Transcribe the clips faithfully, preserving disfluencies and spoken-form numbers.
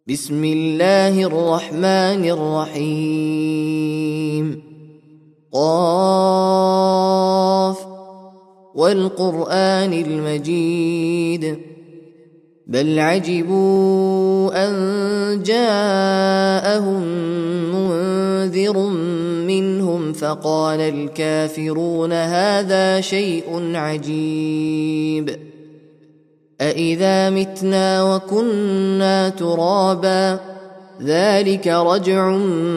بسم الله الرحمن الرحيم. قاف والقرآن المجيد بل عجبوا أن جاءهم منذر منهم فقال الكافرون هذا شيء عجيب أإذا متنا وكنا ترابا ذلك رجع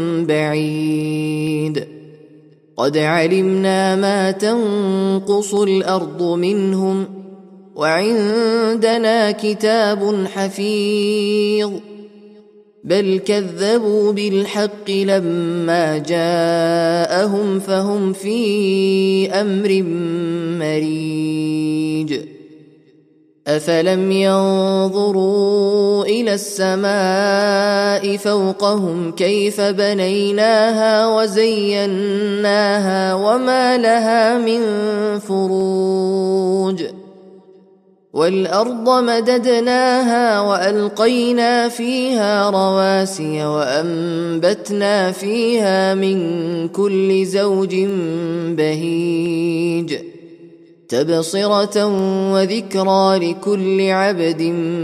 بعيد قد علمنا ما تنقص الأرض منهم وعندنا كتاب حفيظ بل كذبوا بالحق لما جاءهم فهم في أمر مريج أفلم ينظروا إلى السماء فوقهم كيف بنيناها وزيناها وما لها من فروج والأرض مددناها وألقينا فيها رواسي وأنبتنا فيها من كل زوج بهيج تبصرة وذكرى لكل عبد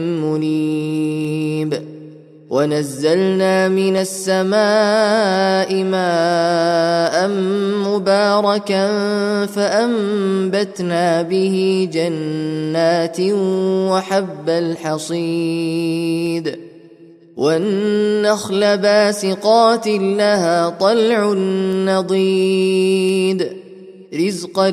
منيب ونزلنا من السماء ماء مباركا فأنبتنا به جنات وحب الحصيد والنخل باسقات لها طلع نضيد رزقا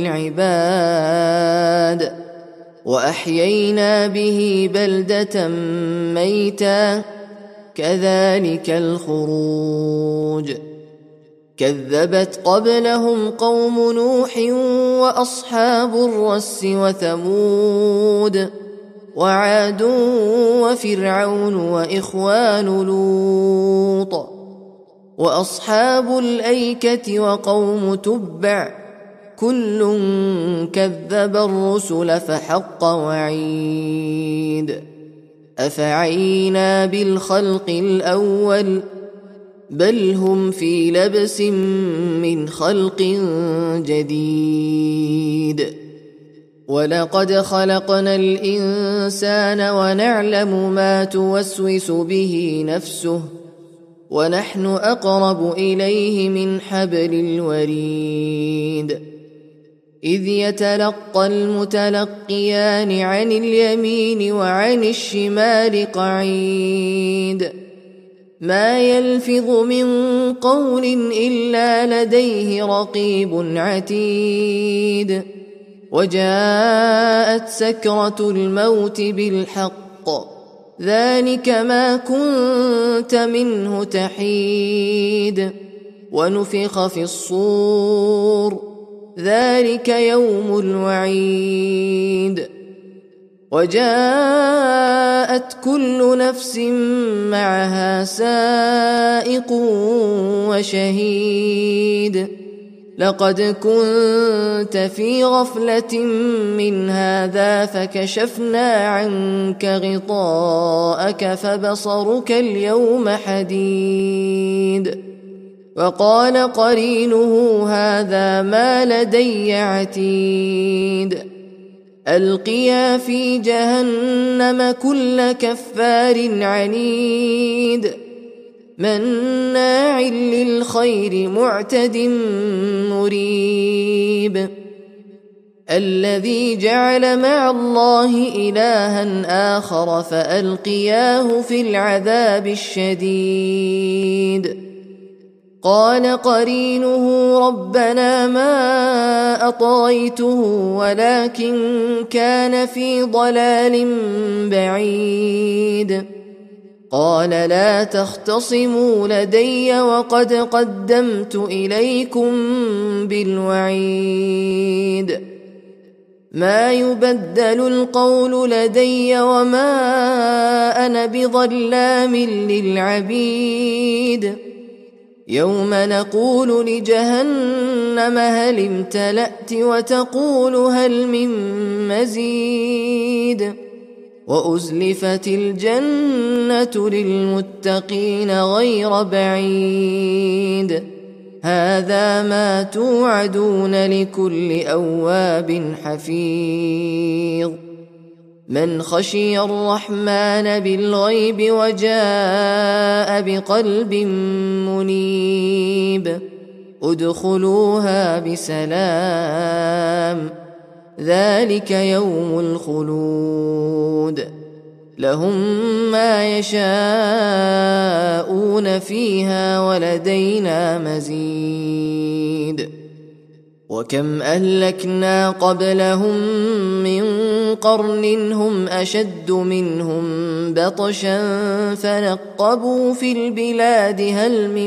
للعباد وأحيينا به بلدة ميتا كذلك الخروج كذبت قبلهم قوم نوح وأصحاب الرس وثمود وعاد وفرعون وإخوان لوط وأصحاب الأيكة وقوم تبع كل كذب الرسل فحق وعيد أفعينا بالخلق الأول بل هم في لبس من خلق جديد ولقد خلقنا الإنسان ونعلم ما توسوس به نفسه ونحن أقرب إليه من حبل الوريد إذ يتلقى المتلقيان عن اليمين وعن الشمال قعيد ما يلفظ من قول إلا لديه رقيب عتيد وجاءت سكرة الموت بالحق ذلك ما كنت منه تحيد ونفخ في الصور ذلك يوم الوعيد وجاءت كل نفس معها سائق وشهيد لقد كنت في غفلة من هذا فكشفنا عنك غطاءك فبصرك اليوم حديد وقال قرينه هذا ما لدي عتيد ألقيا في جهنم كل كفار عنيد مناع للخير معتد مريب الذي جعل مع الله إلها آخر فألقياه في العذاب الشديد قال قرينه ربنا ما أطغيته ولكن كان في ضلال بعيد قال لا تختصموا لدي وقد قدمت إليكم بالوعيد ما يبدل القول لدي وما أنا بظلام للعبيد يوم نقول لجهنم هل امتلأت وتقول هل من مزيد وأزلفت الجنة للمتقين غير بعيد هذا ما توعدون لكل أواب حفيظ من خشي الرحمن بالغيب وجاء بقلب منيب ادخلوها بسلام ذلك يوم الخلود لهم ما يشاءون فيها ولدينا مزيد وكم أهلكنا قبلهم من قرن هم أشد منهم بطشا فنقبوا في البلاد هل من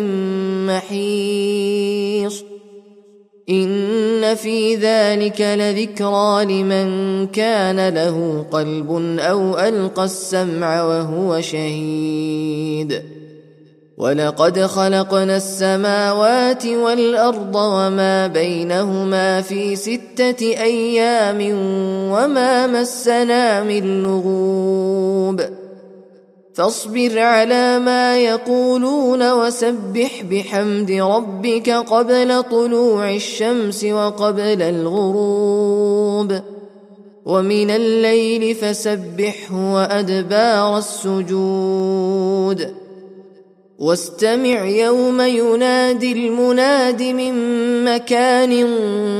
محيص إن في ذلك لذكرى لمن كان له قلب أو ألقى السمع وهو شهيد ولقد خلقنا السماوات والأرض وما بينهما في ستة أيام وما مسنا من لغوب فاصبر على ما يقولون وسبح بحمد ربك قبل طلوع الشمس وقبل الغروب ومن الليل فسبحه وأدبار السجود واستمع يوم ينادي المناد من مكان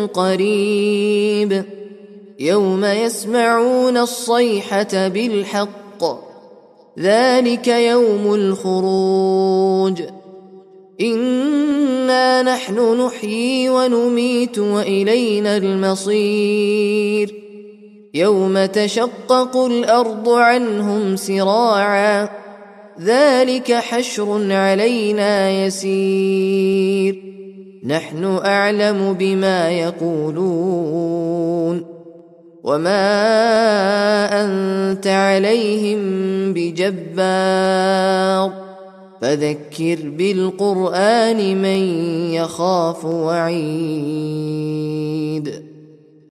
قريب يوم يسمعون الصيحة بالحق ذلك يوم الخروج إنا نحن نحيي ونميت وإلينا المصير يوم تشقق الأرض عنهم سراعا ذلك حشر علينا يسير نحن أعلم بما يقولون وما أنت عليهم بجبار فذكر بالقرآن من يخاف وعيد